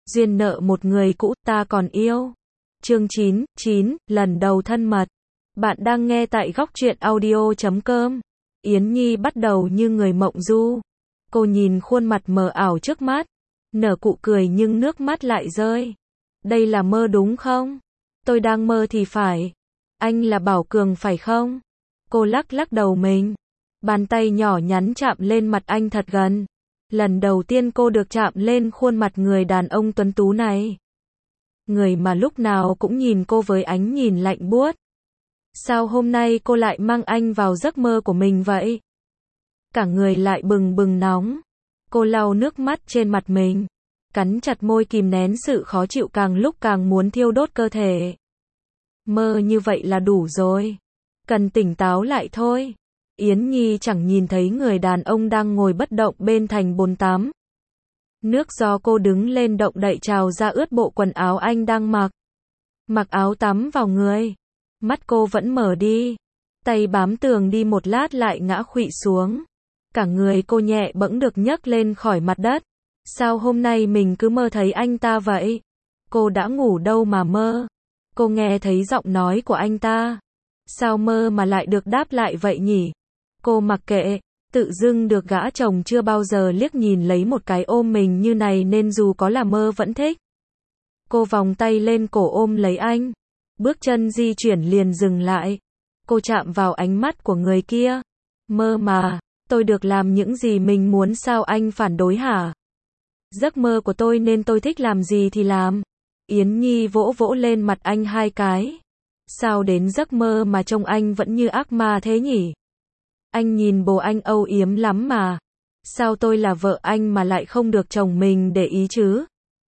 duyên nợ một người cũ ta còn yêu. Chương 9, lần đầu thân mật. Bạn đang nghe tại góc truyện audio.com. Yến Nhi bắt đầu như người mộng du. Cô nhìn khuôn mặt mờ ảo trước mắt, nở nụ cười nhưng nước mắt lại rơi. Đây là mơ đúng không? Tôi đang mơ thì phải. Anh là Bảo Cường phải không? Cô lắc lắc đầu mình. Bàn tay nhỏ nhắn chạm lên mặt anh thật gần. Lần đầu tiên cô được chạm lên khuôn mặt người đàn ông tuấn tú này. Người mà lúc nào cũng nhìn cô với ánh nhìn lạnh buốt. Sao hôm nay cô lại mang anh vào giấc mơ của mình vậy? Cả người lại bừng bừng nóng. Cô lau nước mắt trên mặt mình, cắn chặt môi kìm nén sự khó chịu càng lúc càng muốn thiêu đốt cơ thể. Mơ như vậy là đủ rồi. Cần tỉnh táo lại thôi. Yến Nhi chẳng nhìn thấy người đàn ông đang ngồi bất động bên thành bồn tắm. Nước do cô đứng lên động đậy trào ra ướt bộ quần áo anh đang mặc. Mặc áo tắm vào người. Mắt cô vẫn mở đi. Tay bám tường đi một lát lại ngã khuỵu xuống. Cả người cô nhẹ bẫng được nhấc lên khỏi mặt đất. Sao hôm nay mình cứ mơ thấy anh ta vậy? Cô đã ngủ đâu mà mơ? Cô nghe thấy giọng nói của anh ta. Sao mơ mà lại được đáp lại vậy nhỉ? Cô mặc kệ, tự dưng được gã chồng chưa bao giờ liếc nhìn lấy một cái ôm mình như này nên dù có là mơ vẫn thích. Cô vòng tay lên cổ ôm lấy anh. Bước chân di chuyển liền dừng lại. Cô chạm vào ánh mắt của người kia. Mơ mà, tôi được làm những gì mình muốn sao anh phản đối hả? Giấc mơ của tôi nên tôi thích làm gì thì làm. Yến Nhi vỗ vỗ lên mặt anh hai cái. Sao đến giấc mơ mà trông anh vẫn như ác ma thế nhỉ? Anh nhìn bồ anh âu yếm lắm mà. Sao tôi là vợ anh mà lại không được chồng mình để ý chứ?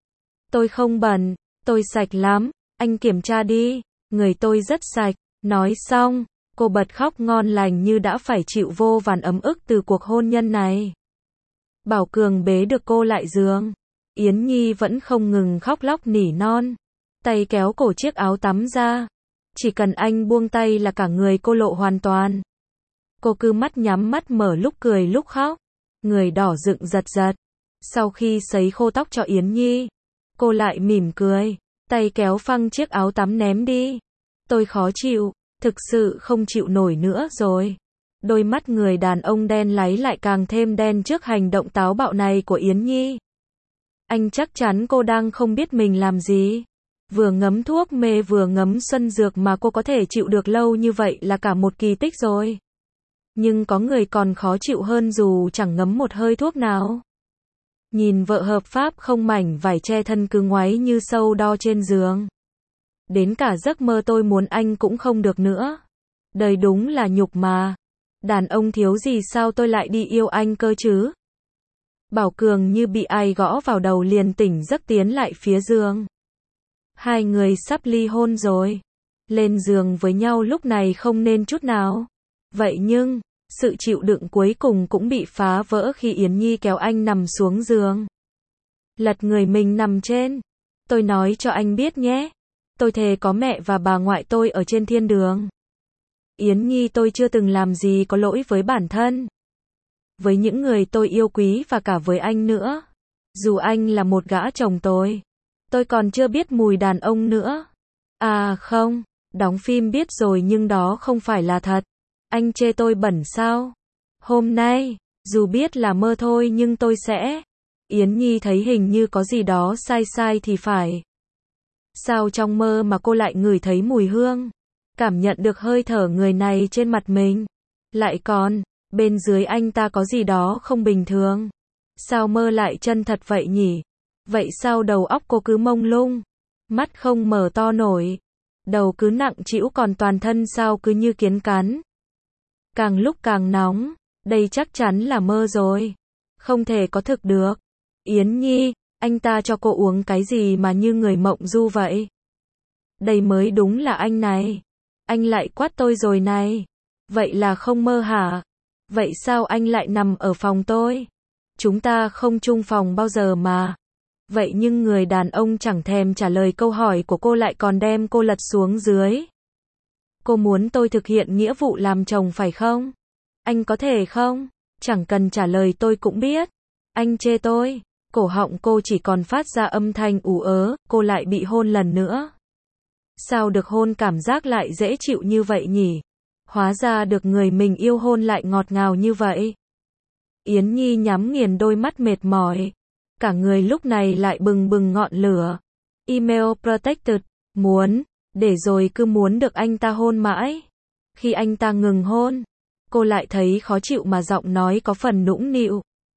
Tôi không bẩn, tôi sạch lắm, anh kiểm tra đi, người tôi rất sạch. Nói xong, cô bật khóc ngon lành như đã phải chịu vô vàn ấm ức từ cuộc hôn nhân này. Bảo Cường bế được cô lại giường. Yến Nhi vẫn không ngừng khóc lóc nỉ non. Tay kéo cổ chiếc áo tắm ra. Chỉ cần anh buông tay là cả người cô lộ hoàn toàn. Cô cứ mắt nhắm mắt mở lúc cười lúc khóc. Người đỏ rựng giật giật. Sau khi sấy khô tóc cho Yến Nhi, cô lại mỉm cười. Tay kéo phăng chiếc áo tắm ném đi. Tôi khó chịu, thực sự không chịu nổi nữa rồi. Đôi mắt người đàn ông đen láy lại càng thêm đen trước hành động táo bạo này của Yến Nhi. Anh chắc chắn cô đang không biết mình làm gì. Vừa ngấm thuốc mê vừa ngấm xuân dược mà cô có thể chịu được lâu như vậy là cả một kỳ tích rồi. Nhưng có người còn khó chịu hơn dù chẳng ngấm một hơi thuốc nào. Nhìn vợ hợp pháp không mảnh vải che thân cứ ngoáy như sâu đo trên giường. Đến cả giấc mơ tôi muốn anh cũng không được nữa. Đời đúng là nhục mà. Đàn ông thiếu gì sao tôi lại đi yêu anh cơ chứ? Bảo Cường như bị ai gõ vào đầu liền tỉnh giấc tiến lại phía giường. Hai người sắp ly hôn rồi. Lên giường với nhau lúc này không nên chút nào. Vậy nhưng, sự chịu đựng cuối cùng cũng bị phá vỡ khi Yến Nhi kéo anh nằm xuống giường. Lật người mình nằm trên. Tôi nói cho anh biết nhé. Tôi thề có mẹ và bà ngoại tôi ở trên thiên đường. Yến Nhi tôi chưa từng làm gì có lỗi với bản thân. Với những người tôi yêu quý và cả với anh nữa. Dù anh là một gã chồng tôi còn chưa biết mùi đàn ông nữa. À không, đóng phim biết rồi nhưng đó không phải là thật. Anh chê tôi bẩn sao? Hôm nay, dù biết là mơ thôi nhưng tôi sẽ. Yến Nhi thấy hình như có gì đó sai sai thì phải. Sao trong mơ mà cô lại ngửi thấy mùi hương? Cảm nhận được hơi thở người này trên mặt mình. Lại còn, bên dưới anh ta có gì đó không bình thường. Sao mơ lại chân thật vậy nhỉ? Vậy sao đầu óc cô cứ mông lung? Mắt không mở to nổi. Đầu cứ nặng trĩu còn toàn thân sao cứ như kiến cắn. Càng lúc càng nóng. Đây chắc chắn là mơ rồi. Không thể có thực được. Yến Nhi, anh ta cho cô uống cái gì mà như người mộng du vậy? Đây mới đúng là anh này. Anh lại quát tôi rồi này. Vậy là không mơ hả? Vậy sao anh lại nằm ở phòng tôi? Chúng ta không chung phòng bao giờ mà. Vậy nhưng người đàn ông chẳng thèm trả lời câu hỏi của cô lại còn đem cô lật xuống dưới. Cô muốn tôi thực hiện nghĩa vụ làm chồng phải không? Anh có thể không? Chẳng cần trả lời tôi cũng biết. Anh chê tôi. Cổ họng cô chỉ còn phát ra âm thanh ú ớ, cô lại bị hôn lần nữa. Sao được hôn cảm giác lại dễ chịu như vậy nhỉ? Hóa ra được người mình yêu hôn lại ngọt ngào như vậy. Yến Nhi nhắm nghiền đôi mắt mệt mỏi. Cả người lúc này lại bừng bừng ngọn lửa. Email protected. Muốn. Để rồi cứ muốn được anh ta hôn mãi. Khi anh ta ngừng hôn, cô lại thấy khó chịu mà giọng nói có phần nũng nịu.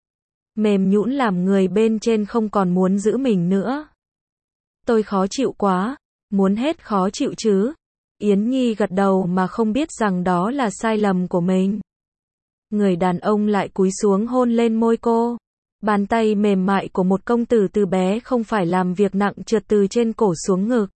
Mềm nhũn làm người bên trên không còn muốn giữ mình nữa. Tôi khó chịu quá. Muốn hết khó chịu chứ. Yến Nhi gật đầu mà không biết rằng đó là sai lầm của mình. Người đàn ông lại cúi xuống hôn lên môi cô. Bàn tay mềm mại của một công tử từ bé không phải làm việc nặng trượt từ trên cổ xuống ngực.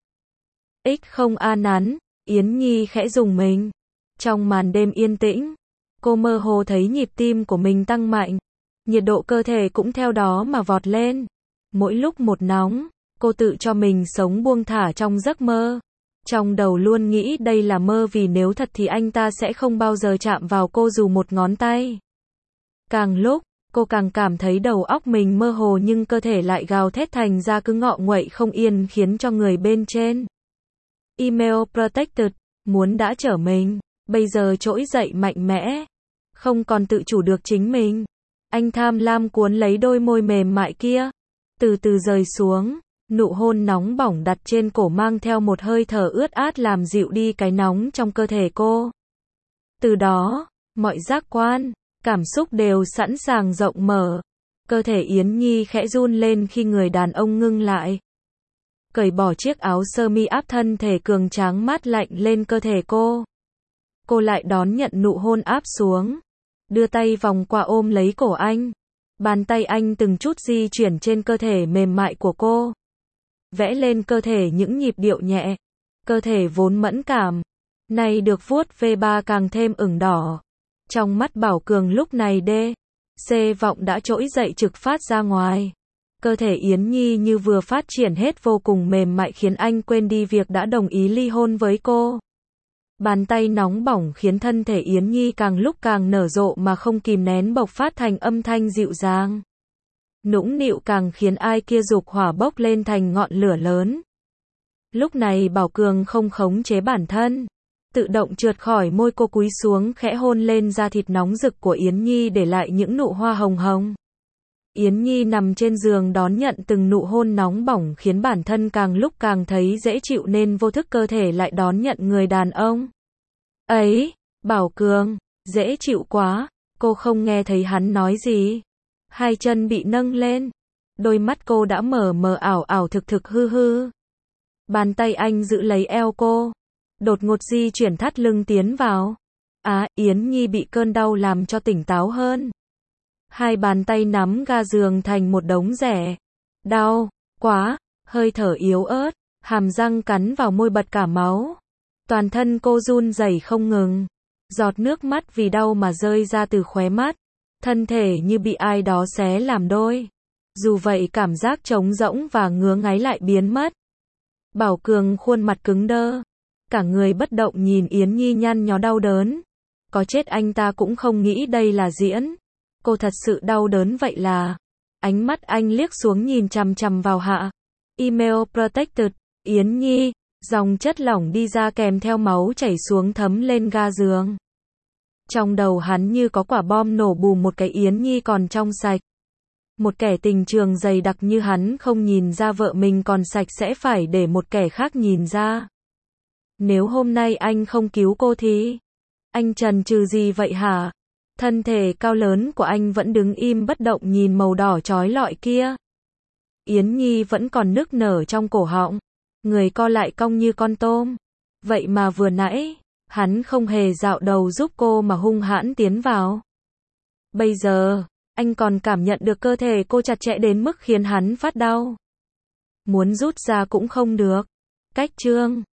Không a nắn, Yến Nhi khẽ rùng mình. Trong màn đêm yên tĩnh, cô mơ hồ thấy nhịp tim của mình tăng mạnh. Nhiệt độ cơ thể cũng theo đó mà vọt lên. Mỗi lúc một nóng, cô tự cho mình sống buông thả trong giấc mơ. Trong đầu luôn nghĩ đây là mơ vì nếu thật thì anh ta sẽ không bao giờ chạm vào cô dù một ngón tay. Càng lúc, cô càng cảm thấy đầu óc mình mơ hồ nhưng cơ thể lại gào thét thành ra cứ ngọ nguậy không yên khiến cho người bên trên. Email protected, muốn đã trở mình, bây giờ trỗi dậy mạnh mẽ. Không còn tự chủ được chính mình. Anh tham lam cuốn lấy đôi môi mềm mại kia. Từ từ rời xuống. Nụ hôn nóng bỏng đặt trên cổ mang theo một hơi thở ướt át làm dịu đi cái nóng trong cơ thể cô. Từ đó, mọi giác quan, cảm xúc đều sẵn sàng rộng mở. Cơ thể Yến Nhi khẽ run lên khi người đàn ông ngưng lại. Cởi bỏ chiếc áo sơ mi áp thân thể cường tráng mát lạnh lên cơ thể cô. Cô lại đón nhận nụ hôn áp xuống. Đưa tay vòng qua ôm lấy cổ anh. Bàn tay anh từng chút di chuyển trên cơ thể mềm mại của cô. Vẽ lên cơ thể những nhịp điệu nhẹ. Cơ thể vốn mẫn cảm, nay được vuốt ve ba càng thêm ửng đỏ. Trong mắt Bảo Cường lúc này C vọng đã trỗi dậy trực phát ra ngoài. Cơ thể Yến Nhi như vừa phát triển hết vô cùng mềm mại khiến anh quên đi việc đã đồng ý ly hôn với cô. Bàn tay nóng bỏng khiến thân thể Yến Nhi càng lúc càng nở rộ mà không kìm nén bộc phát thành âm thanh dịu dàng. Nũng nịu càng khiến ai kia dục hỏa bốc lên thành ngọn lửa lớn. Lúc này Bảo Cường không khống chế bản thân, tự động trượt khỏi môi cô cúi xuống khẽ hôn lên da thịt nóng rực của Yến Nhi để lại những nụ hoa hồng hồng. Yến Nhi nằm trên giường đón nhận từng nụ hôn nóng bỏng khiến bản thân càng lúc càng thấy dễ chịu nên vô thức cơ thể lại đón nhận người đàn ông. Ấy, Bảo Cường, dễ chịu quá, cô không nghe thấy hắn nói gì. Hai chân bị nâng lên, đôi mắt cô đã mờ mờ ảo ảo thực thực hư hư. Bàn tay anh giữ lấy eo cô, đột ngột di chuyển thắt lưng tiến vào. Yến Nhi bị cơn đau làm cho tỉnh táo hơn. Hai bàn tay nắm ga giường thành một đống rẻ. Đau quá, hơi thở yếu ớt, hàm răng cắn vào môi bật cả máu. Toàn thân cô run rẩy không ngừng. Giọt nước mắt vì đau mà rơi ra từ khóe mắt. Thân thể như bị ai đó xé làm đôi. Dù vậy cảm giác trống rỗng và ngứa ngáy lại biến mất. Bảo Cường khuôn mặt cứng đơ. Cả người bất động nhìn Yến Nhi nhăn nhó đau đớn. Có chết anh ta cũng không nghĩ đây là diễn. Cô thật sự đau đớn vậy là. Ánh mắt anh liếc xuống nhìn chằm chằm vào hạ. Email protected, Yến Nhi. Dòng chất lỏng đi ra kèm theo máu chảy xuống thấm lên ga giường. Trong đầu hắn như có quả bom nổ bùm một cái Yến Nhi còn trong sạch. Một kẻ tình trường dày đặc như hắn không nhìn ra vợ mình còn sạch sẽ phải để một kẻ khác nhìn ra. Nếu hôm nay anh không cứu cô thì... Anh chần chừ gì vậy hả? Thân thể cao lớn của anh vẫn đứng im bất động nhìn màu đỏ chói lọi kia. Yến Nhi vẫn còn nức nở trong cổ họng. Người co lại cong như con tôm. Vậy mà vừa nãy, hắn không hề dạo đầu giúp cô mà hung hãn tiến vào. Bây giờ, anh còn cảm nhận được cơ thể cô chặt chẽ đến mức khiến hắn phát đau. Muốn rút ra cũng không được. Cách chương